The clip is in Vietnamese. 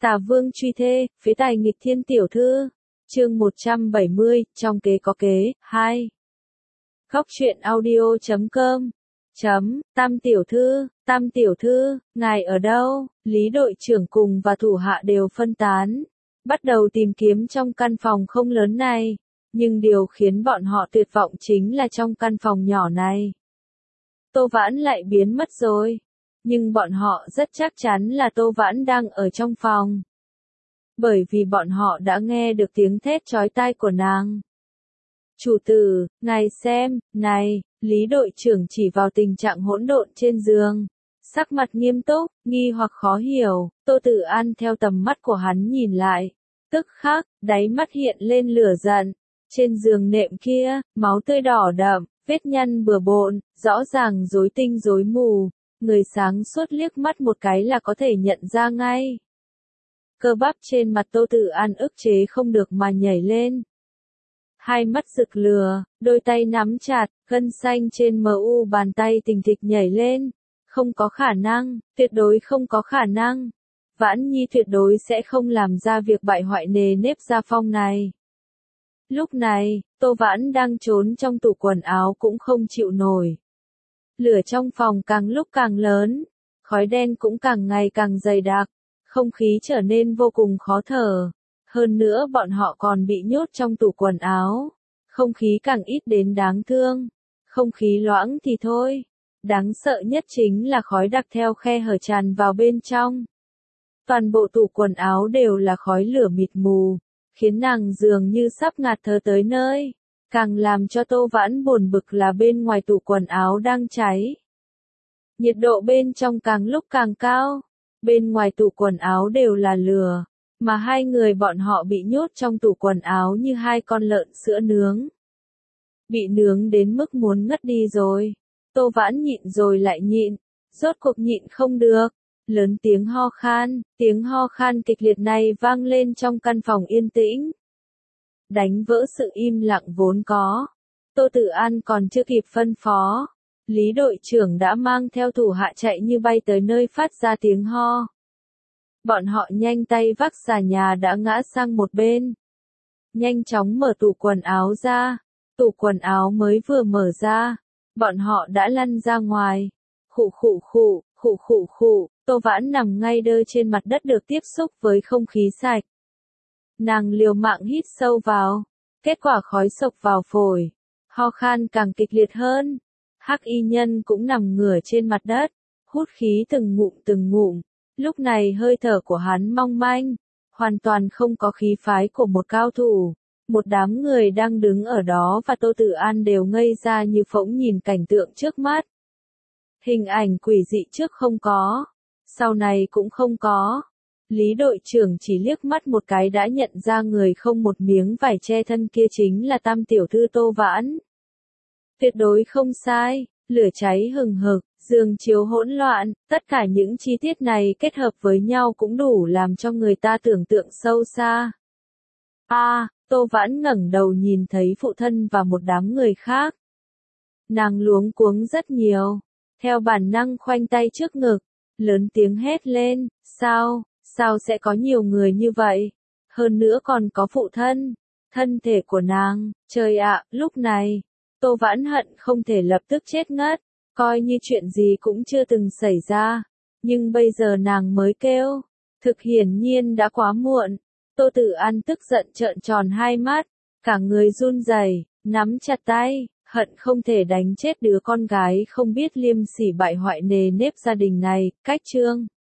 Tà Vương truy thê, phế tài nghịch thiên tiểu thư. Chương 170, trong kế có kế, 2. Góc truyện audio.com. Tam tiểu thư, ngài ở đâu? Lý đội trưởng cùng và thủ hạ đều phân tán, bắt đầu tìm kiếm trong căn phòng không lớn này, nhưng điều khiến bọn họ tuyệt vọng chính là trong căn phòng nhỏ này, Tô Vãn lại biến mất rồi. Nhưng bọn họ rất chắc chắn là Tô Vãn đang ở trong phòng, bởi vì bọn họ đã nghe được tiếng thét chói tai của nàng. Chủ tử, ngài xem, này, Lý đội trưởng chỉ vào tình trạng hỗn độn trên giường, sắc mặt nghiêm túc, nghi hoặc khó hiểu. Tô Tử An theo tầm mắt của hắn nhìn lại, tức khắc, đáy mắt hiện lên lửa giận. Trên giường nệm kia, máu tươi đỏ đậm, vết nhăn bừa bộn, rõ ràng rối tinh rối mù, người sáng suốt liếc mắt một cái là có thể nhận ra ngay. Cơ bắp trên mặt Tô Tử An ức chế không được mà nhảy lên. Hai mắt rực lửa, đôi tay nắm chặt, gân xanh trên mu bàn tay thình thịch nhảy lên. Không có khả năng, tuyệt đối không có khả năng. Vãn Nhi tuyệt đối sẽ không làm ra việc bại hoại nề nếp gia phong này. Lúc này, Tô Vãn đang trốn trong tủ quần áo cũng không chịu nổi. Lửa trong phòng càng lúc càng lớn, khói đen cũng càng ngày càng dày đặc, không khí trở nên vô cùng khó thở. Hơn nữa bọn họ còn bị nhốt trong tủ quần áo, không khí càng ít đến đáng thương. Không khí loãng thì thôi, đáng sợ nhất chính là khói đặc theo khe hở tràn vào bên trong. Toàn bộ tủ quần áo đều là khói lửa mịt mù, khiến nàng dường như sắp ngạt thở tới nơi. Càng làm cho Tô Vãn buồn bực là bên ngoài tủ quần áo đang cháy. Nhiệt độ bên trong càng lúc càng cao, bên ngoài tủ quần áo đều là lửa, mà hai người bọn họ bị nhốt trong tủ quần áo như hai con lợn sữa nướng. Bị nướng đến mức muốn ngất đi rồi. Tô Vãn nhịn rồi lại nhịn, rốt cuộc nhịn không được. Lớn tiếng ho khan kịch liệt này vang lên trong căn phòng yên tĩnh, đánh vỡ sự im lặng vốn có. Tô Tử An còn chưa kịp phân phó, Lý đội trưởng đã mang theo thủ hạ chạy như bay tới nơi phát ra tiếng ho. Bọn họ nhanh tay vác xà nhà đã ngã sang một bên, nhanh chóng mở tủ quần áo ra. Tủ quần áo mới vừa mở ra, bọn họ đã lăn ra ngoài. Khụ, Tô Vãn nằm ngay đơ trên mặt đất được tiếp xúc với không khí sạch. Nàng liều mạng hít sâu vào, kết quả khói xộc vào phổi, ho khan càng kịch liệt hơn. Hắc y nhân cũng nằm ngửa trên mặt đất, hút khí từng ngụm. Lúc này hơi thở của hắn mong manh, hoàn toàn không có khí phái của một cao thủ. Một đám người đang đứng ở đó và Tô Tử An đều ngây ra như phỗng nhìn cảnh tượng trước mắt. Hình ảnh quỷ dị trước không có, sau này cũng không có. Lý đội trưởng chỉ liếc mắt một cái đã nhận ra người không một miếng vải che thân kia chính là Tam tiểu thư Tô Vãn. Tuyệt đối không sai, lửa cháy hừng hực, giường chiếu hỗn loạn, tất cả những chi tiết này kết hợp với nhau cũng đủ làm cho người ta tưởng tượng sâu xa. Tô Vãn ngẩng đầu nhìn thấy phụ thân và một đám người khác. Nàng luống cuống rất nhiều, theo bản năng khoanh tay trước ngực, lớn tiếng hét lên, sao sẽ có nhiều người như vậy? Hơn nữa còn có phụ thân, thân thể của nàng, trời ạ, lúc này, Tô Vãn hận không thể lập tức chết ngất, coi như chuyện gì cũng chưa từng xảy ra. Nhưng bây giờ nàng mới kêu, thực hiển nhiên đã quá muộn. Tô Tử An tức giận trợn tròn hai mắt, cả người run rẩy, nắm chặt tay, hận không thể đánh chết đứa con gái không biết liêm sỉ bại hoại nề nếp gia đình này. Cách chương